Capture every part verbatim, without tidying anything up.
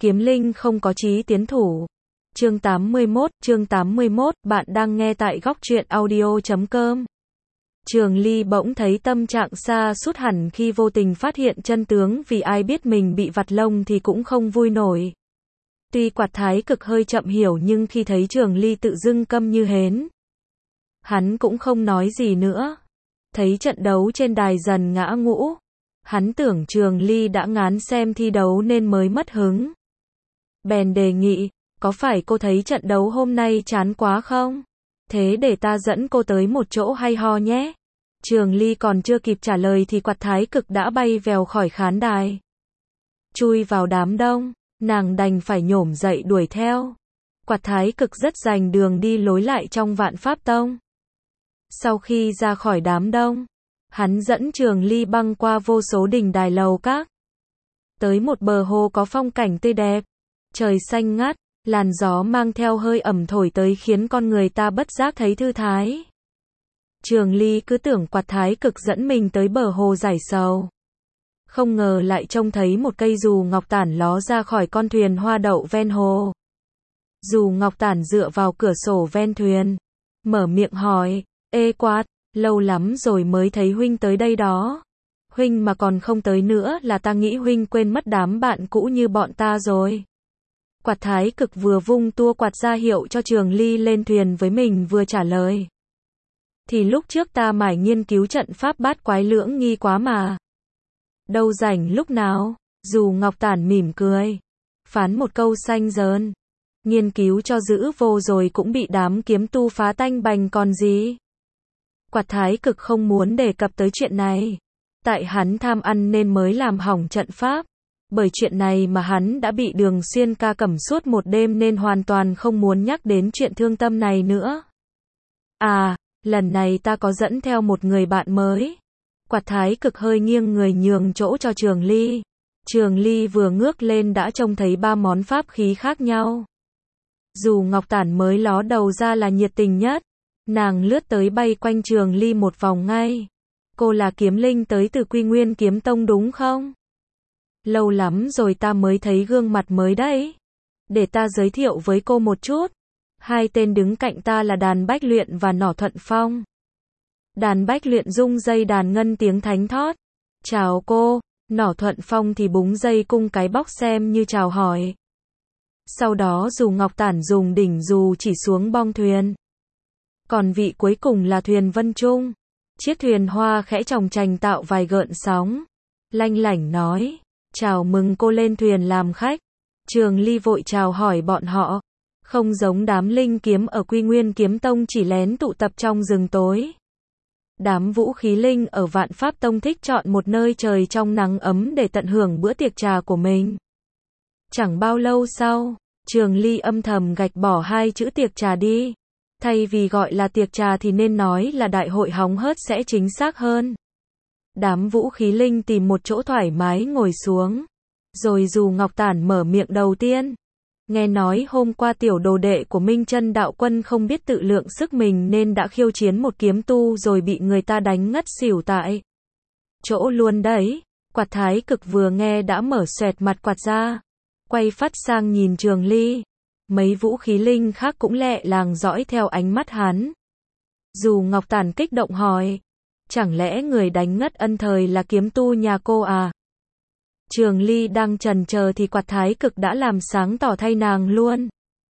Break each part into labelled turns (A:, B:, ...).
A: Kiếm linh không có chí tiến thủ. Chương tám mươi mốt, chương tám mươi mốt, bạn đang nghe tại góc truyện audio chấm com. Trường Ly bỗng thấy tâm trạng sa sút hẳn khi vô tình phát hiện chân tướng, vì ai biết mình bị vặt lông thì cũng không vui nổi. Tuy Quạt Thái Cực hơi chậm hiểu, nhưng khi thấy Trường Ly tự dưng câm như hến, hắn cũng không nói gì nữa. Thấy trận đấu trên đài dần ngã ngũ, hắn tưởng Trường Ly đã ngán xem thi đấu nên mới mất hứng. Bèn đề nghị, có phải cô thấy trận đấu hôm nay chán quá không? Thế để ta dẫn cô tới một chỗ hay ho nhé. Trường Ly còn chưa kịp trả lời thì Quạt Thái Cực đã bay vèo khỏi khán đài, chui vào đám đông. Nàng đành phải nhổm dậy đuổi theo. Quạt Thái Cực rất rành đường đi lối lại trong Vạn Pháp Tông. Sau khi ra khỏi đám đông, hắn dẫn Trường Ly băng qua vô số đình đài lầu các, tới một bờ hồ có phong cảnh tươi đẹp, trời xanh ngát, làn gió mang theo hơi ẩm thổi tới khiến con người ta bất giác thấy thư thái. Trường Ly cứ tưởng Quạt Thái Cực dẫn mình tới bờ hồ giải sầu, không ngờ lại trông thấy một cây dù ngọc tản ló ra khỏi con thuyền hoa đậu ven hồ. Dù ngọc tản dựa vào cửa sổ ven thuyền, mở miệng hỏi, ê Quạt, lâu lắm rồi mới thấy huynh tới đây đó. Huynh mà còn không tới nữa là ta nghĩ huynh quên mất đám bạn cũ như bọn ta rồi. Quạt Thái Cực vừa vung tua quạt ra hiệu cho Trường Ly lên thuyền với mình vừa trả lời, thì lúc trước ta mải nghiên cứu trận pháp bát quái lưỡng nghi quá mà. Đâu rảnh lúc nào. Dù ngọc tản mỉm cười, phán một câu xanh dờn, nghiên cứu cho giữ vô rồi cũng bị đám kiếm tu phá tanh bành còn gì. Quạt Thái Cực không muốn đề cập tới chuyện này, tại hắn tham ăn nên mới làm hỏng trận pháp. Bởi chuyện này mà hắn đã bị Đường Xuyên ca cẩm suốt một đêm nên hoàn toàn không muốn nhắc đến chuyện thương tâm này nữa. À, lần này ta có dẫn theo một người bạn mới. Quạt Thái Cực hơi nghiêng người nhường chỗ cho Trường Ly. Trường Ly vừa ngước lên đã trông thấy ba món pháp khí khác nhau. Dù ngọc tản mới ló đầu ra là nhiệt tình nhất. Nàng lướt tới bay quanh Trường Ly một vòng ngay. Cô là kiếm linh tới từ Quy Nguyên Kiếm Tông đúng không? Lâu lắm rồi ta mới thấy gương mặt mới đấy. Để ta giới thiệu với cô một chút. Hai tên đứng cạnh ta là Đàn Bách Luyện và Nỏ Thuận Phong. Đàn Bách Luyện rung dây đàn ngân tiếng thánh thót, chào cô. Nỏ Thuận Phong thì búng dây cung cái bóc xem như chào hỏi. Sau đó Dù ngọc tản dùng đỉnh dù chỉ xuống bong thuyền. Còn vị cuối cùng là Thuyền Vân Trung. Chiếc thuyền hoa khẽ chòng chành tạo vài gợn sóng, lanh lảnh nói, chào mừng cô lên thuyền làm khách. Trường Ly vội chào hỏi bọn họ, không giống đám linh kiếm ở Quy Nguyên Kiếm Tông chỉ lén tụ tập trong rừng tối. Đám vũ khí linh ở Vạn Pháp Tông thích chọn một nơi trời trong nắng ấm để tận hưởng bữa tiệc trà của mình. Chẳng bao lâu sau, Trường Ly âm thầm gạch bỏ hai chữ tiệc trà đi. Thay vì gọi là tiệc trà thì nên nói là đại hội hóng hớt sẽ chính xác hơn. Đám vũ khí linh tìm một chỗ thoải mái ngồi xuống. Rồi Dù ngọc tản mở miệng đầu tiên. Nghe nói hôm qua tiểu đồ đệ của Minh Chân đạo quân không biết tự lượng sức mình nên đã khiêu chiến một kiếm tu rồi bị người ta đánh ngất xỉu tại chỗ luôn đấy. Quạt Thái Cực vừa nghe đã mở xoẹt mặt quạt ra, quay phát sang nhìn Trường Ly. Mấy vũ khí linh khác cũng lẹ làng dõi theo ánh mắt hắn. Dù ngọc tản kích động hỏi, chẳng lẽ người đánh ngất ân thời là kiếm tu nhà cô à? Trường Ly đang chần chờ thì Quạt Thái Cực đã làm sáng tỏ thay nàng luôn.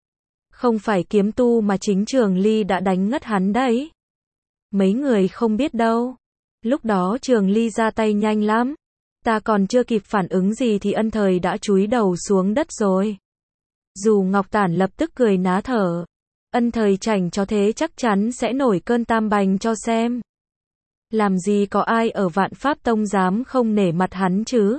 A: Không phải kiếm tu mà chính Trường Ly đã đánh ngất hắn đấy. Mấy người không biết đâu. Lúc đó Trường Ly ra tay nhanh lắm. Ta còn chưa kịp phản ứng gì thì ân thời đã chúi đầu xuống đất rồi. Dù ngọc tản lập tức cười ná thở. Ân thời chảnh cho thế chắc chắn sẽ nổi cơn tam bành cho xem. Làm gì có ai ở Vạn Pháp Tông dám không nể mặt hắn chứ?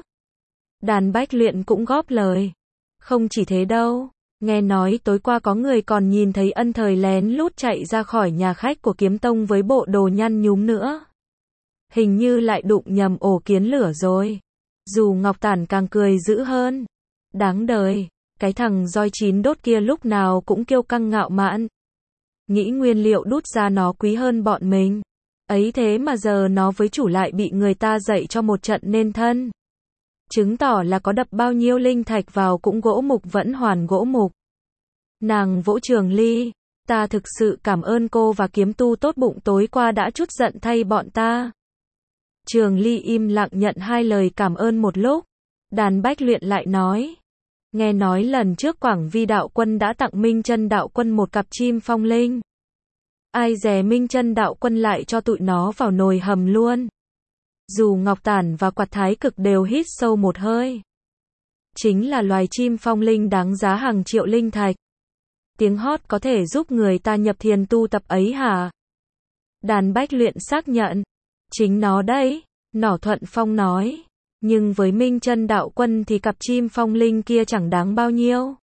A: Đàn Bách Luyện cũng góp lời. Không chỉ thế đâu. Nghe nói tối qua có người còn nhìn thấy ân thời lén lút chạy ra khỏi nhà khách của Kiếm Tông với bộ đồ nhăn nhúm nữa. Hình như lại đụng nhầm ổ kiến lửa rồi. Dù ngọc tản càng cười dữ hơn. Đáng đời. Cái thằng roi chín đốt kia lúc nào cũng kiêu căng ngạo mạn. Nghĩ nguyên liệu đút ra nó quý hơn bọn mình. Ấy thế mà giờ nó với chủ lại bị người ta dạy cho một trận nên thân. chứng tỏ là có đập bao nhiêu linh thạch vào cũng gỗ mục vẫn hoàn gỗ mục. Nàng vỗ Trường Ly, ta thực sự cảm ơn cô và kiếm tu tốt bụng tối qua đã trút giận thay bọn ta. Trường Ly im lặng nhận hai lời cảm ơn một lúc. Đàn Bách Luyện lại nói, nghe nói lần trước Quảng Vi đạo quân đã tặng Minh Chân đạo quân một cặp chim phong linh. Ai dè Minh Chân đạo quân lại cho tụi nó vào nồi hầm luôn. Dù Ngọc Tản và Quạt Thái Cực đều hít sâu một hơi. Chính là loài chim phong linh đáng giá hàng triệu linh thạch. Tiếng hót có thể giúp người ta nhập thiền tu tập ấy hả? Đàn Bách Luyện xác nhận. Chính nó đấy, Nỏ Thuận Phong nói. Nhưng với Minh Chân đạo quân thì cặp chim phong linh kia chẳng đáng bao nhiêu.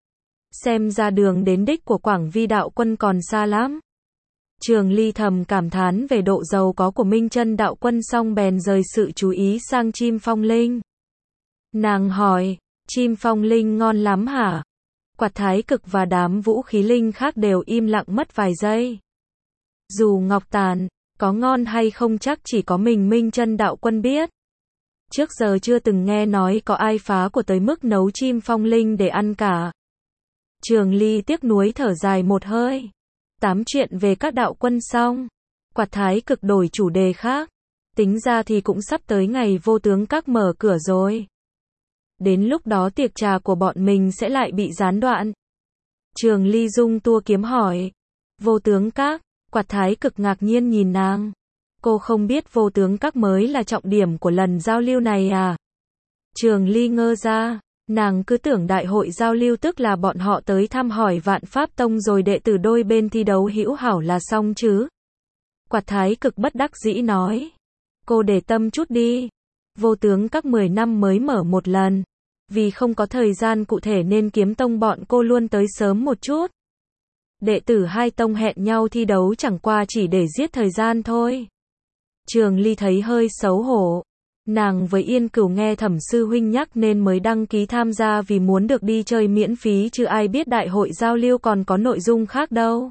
A: Xem ra đường đến đích của Quảng Vi đạo quân còn xa lắm. Trường Ly thầm cảm thán về độ giàu có của Minh Chân đạo quân xong bèn rời sự chú ý sang chim phong linh. Nàng hỏi, chim phong linh ngon lắm hả? Quạt Thái Cực và đám vũ khí linh khác đều im lặng mất vài giây. Dù Ngọc Tàn, có ngon hay không chắc chỉ có mình Minh Chân đạo quân biết. Trước giờ chưa từng nghe nói có ai phá của tới mức nấu chim phong linh để ăn cả. Trường Ly tiếc nuối thở dài một hơi. Tám chuyện về các đạo quân xong. Quạt Thái Cực đổi chủ đề khác. Tính ra thì cũng sắp tới ngày vô tướng các mở cửa rồi. Đến lúc đó tiệc trà của bọn mình sẽ lại bị gián đoạn. Trường Ly rung tua kiếm hỏi. Vô tướng các, Quạt Thái Cực ngạc nhiên nhìn nàng. Cô không biết vô tướng các mới là trọng điểm của lần giao lưu này à? Trường Ly ngơ ra, nàng cứ tưởng đại hội giao lưu tức là bọn họ tới thăm hỏi Vạn Pháp Tông rồi đệ tử đôi bên thi đấu hữu hảo là xong chứ. Quạt Thái Cực bất đắc dĩ nói. Cô để tâm chút đi. Vô tướng các mười năm mới mở một lần. Vì không có thời gian cụ thể nên Kiếm Tông bọn cô luôn tới sớm một chút. Đệ tử hai tông hẹn nhau thi đấu chẳng qua chỉ để giết thời gian thôi. Trường Ly thấy hơi xấu hổ. Nàng với Yên Cửu nghe Thẩm sư huynh nhắc nên mới đăng ký tham gia vì muốn được đi chơi miễn phí chứ ai biết đại hội giao lưu còn có nội dung khác đâu.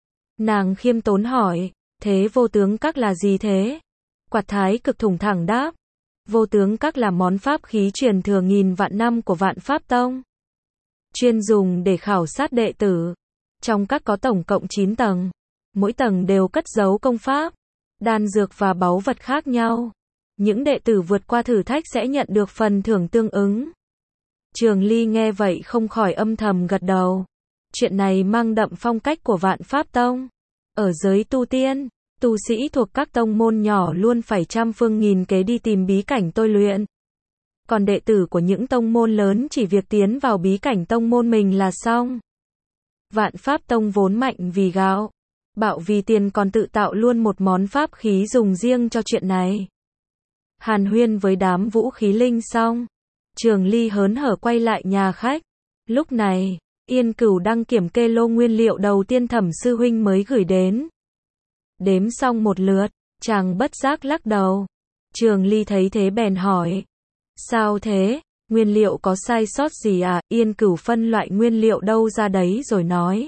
A: Nàng khiêm tốn hỏi, thế vô tướng các là gì thế? Quạt Thái Cực thủng thẳng đáp. Vô tướng các là món pháp khí truyền thừa nghìn vạn năm của Vạn Pháp Tông. Chuyên dùng để khảo sát đệ tử. Trong các có tổng cộng chín tầng. Mỗi tầng đều cất giấu công pháp, đan dược và báu vật khác nhau. Những đệ tử vượt qua thử thách sẽ nhận được phần thưởng tương ứng. Trường Ly nghe vậy không khỏi âm thầm gật đầu. Chuyện này mang đậm phong cách của Vạn Pháp Tông. Ở giới tu tiên, tu sĩ thuộc các tông môn nhỏ luôn phải trăm phương nghìn kế đi tìm bí cảnh tôi luyện. Còn đệ tử của những tông môn lớn chỉ việc tiến vào bí cảnh tông môn mình là xong. Vạn Pháp Tông vốn mạnh vì gạo, bạo vì tiền còn tự tạo luôn một món pháp khí dùng riêng cho chuyện này. Hàn huyên với đám vũ khí linh xong, Trường Ly hớn hở quay lại nhà khách. Lúc này, Yên Cửu đang kiểm kê lô nguyên liệu đầu tiên Thẩm sư huynh mới gửi đến. Đếm xong một lượt, chàng bất giác lắc đầu. Trường Ly thấy thế bèn hỏi. Sao thế? Nguyên liệu có sai sót gì à? Yên Cửu phân loại nguyên liệu đâu ra đấy rồi nói.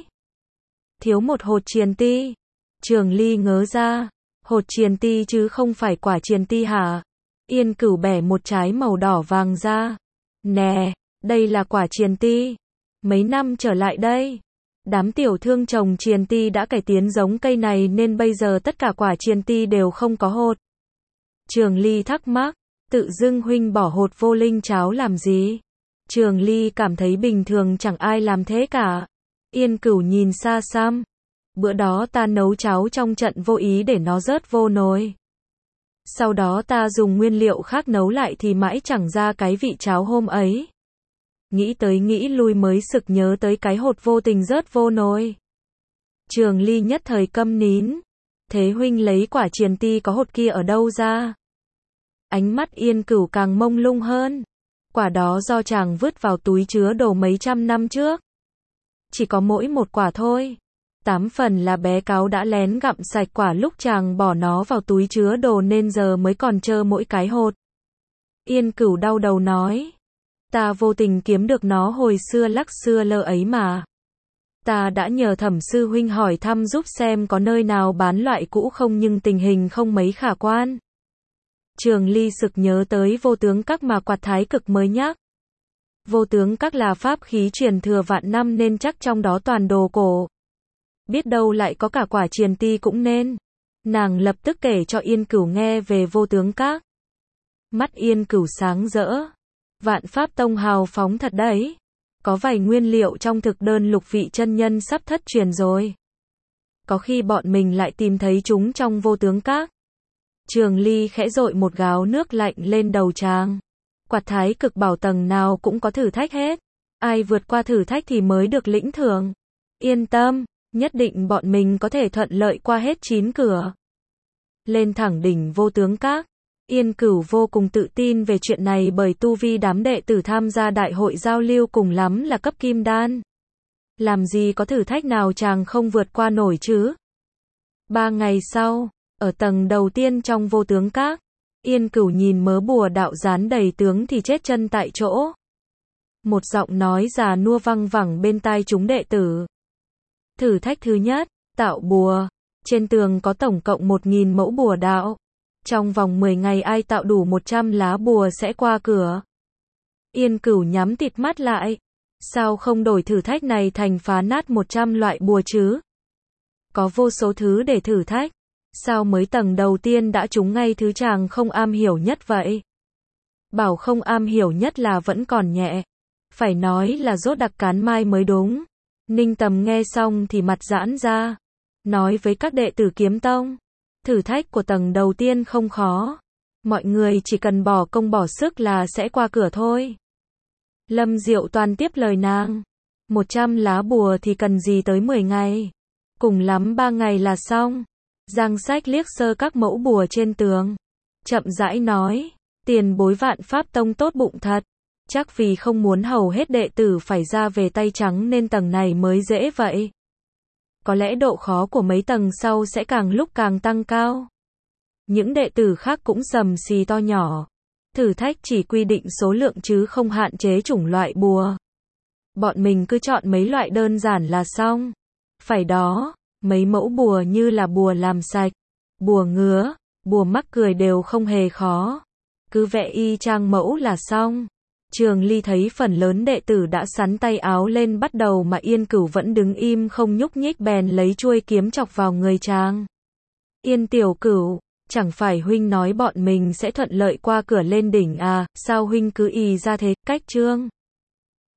A: Thiếu một hột triền ti. Trường Ly ngớ ra. Hột triền ti chứ không phải quả triền ti hả? Yên Cửu bẻ một trái màu đỏ vàng ra. Nè, đây là quả triền ti. Mấy năm trở lại đây, đám tiểu thương trồng triền ti đã cải tiến giống cây này nên bây giờ tất cả quả triền ti đều không có hột. Trường Ly thắc mắc, tự dưng huynh bỏ hột vô linh cháo làm gì? Trường Ly cảm thấy bình thường chẳng ai làm thế cả. Yên Cửu nhìn xa xăm. Bữa đó ta nấu cháo trong trận vô ý để nó rớt vô nồi. Sau đó ta dùng nguyên liệu khác nấu lại thì mãi chẳng ra cái vị cháo hôm ấy. Nghĩ tới nghĩ lui mới sực nhớ tới cái hột vô tình rớt vô nồi. Trường Ly nhất thời câm nín. Thế huynh lấy quả triền ti có hột kia ở đâu ra? Ánh mắt Yên Cửu càng mông lung hơn. Quả đó do chàng vứt vào túi chứa đồ mấy trăm năm trước. Chỉ có mỗi một quả thôi. Tám phần là bé cáo đã lén gặm sạch quả lúc chàng bỏ nó vào túi chứa đồ nên giờ mới còn trơ mỗi cái hột. Yên Cửu đau đầu nói. Ta vô tình kiếm được nó hồi xưa lắc xưa lơ ấy mà. Ta đã nhờ Thẩm sư huynh hỏi thăm giúp xem có nơi nào bán loại cũ không nhưng tình hình không mấy khả quan. Trường Ly sực nhớ tới vô tướng các mà Quạt Thái Cực mới nhắc. Vô tướng các là pháp khí truyền thừa vạn năm nên chắc trong đó toàn đồ cổ. Biết đâu lại có cả quả triền ti cũng nên. Nàng lập tức kể cho Yên Cửu nghe về vô tướng các. Mắt Yên Cửu sáng rỡ. Vạn Pháp Tông hào phóng thật đấy. Có vài nguyên liệu trong thực đơn Lục Vị chân nhân sắp thất truyền rồi. Có khi bọn mình lại tìm thấy chúng trong vô tướng các. Trường Ly khẽ dội một gáo nước lạnh lên đầu chàng. Quạt Thái Cực bảo tầng nào cũng có thử thách hết. Ai vượt qua thử thách thì mới được lĩnh thưởng. Yên tâm, nhất định bọn mình có thể thuận lợi qua hết chín cửa. Lên thẳng đỉnh vô tướng các. Yên Cửu vô cùng tự tin về chuyện này bởi tu vi đám đệ tử tham gia đại hội giao lưu cùng lắm là cấp kim đan. Làm gì có thử thách nào chàng không vượt qua nổi chứ? Ba ngày sau, ở tầng đầu tiên trong vô tướng các, Yên Cửu nhìn mớ bùa đạo dán đầy tướng thì chết chân tại chỗ. Một giọng nói già nua văng vẳng bên tai chúng đệ tử. Thử thách thứ nhất, tạo bùa. Trên tường có tổng cộng một nghìn mẫu bùa đạo. Trong vòng mười ngày ai tạo đủ một trăm lá bùa sẽ qua cửa. Yên Cửu nhắm tịt mắt lại. Sao không đổi thử thách này thành phá nát một trăm loại bùa chứ? Có vô số thứ để thử thách. Sao mới tầng đầu tiên đã trúng ngay thứ chàng không am hiểu nhất vậy? Bảo không am hiểu nhất là vẫn còn nhẹ. Phải nói là rốt đặc cán mai mới đúng. Ninh Tầm nghe xong thì mặt giãn ra. Nói với các đệ tử Kiếm Tông. Thử thách của tầng đầu tiên không khó. Mọi người chỉ cần bỏ công bỏ sức là sẽ qua cửa thôi. Lâm Diệu Toàn tiếp lời nàng. một trăm lá bùa thì cần gì tới mười ngày. Cùng lắm ba ngày là xong. Giang Sách liếc sơ các mẫu bùa trên tường. Chậm rãi nói. Tiền bối Vạn Pháp Tông tốt bụng thật. Chắc vì không muốn hầu hết đệ tử phải ra về tay trắng nên tầng này mới dễ vậy. Có lẽ độ khó của mấy tầng sau sẽ càng lúc càng tăng cao. Những đệ tử khác cũng sầm xì to nhỏ. Thử thách chỉ quy định số lượng chứ không hạn chế chủng loại bùa. Bọn mình cứ chọn mấy loại đơn giản là xong. Phải đó, mấy mẫu bùa như là bùa làm sạch, bùa ngứa, bùa mắc cười đều không hề khó. Cứ vẽ y chang mẫu là xong. Trường Ly thấy phần lớn đệ tử đã sắn tay áo lên bắt đầu mà Yên Cửu vẫn đứng im không nhúc nhích bèn lấy chuôi kiếm chọc vào người chàng. Yên Tiểu Cửu, chẳng phải huynh nói bọn mình sẽ thuận lợi qua cửa lên đỉnh à, sao huynh cứ ì ra thế, cách trương.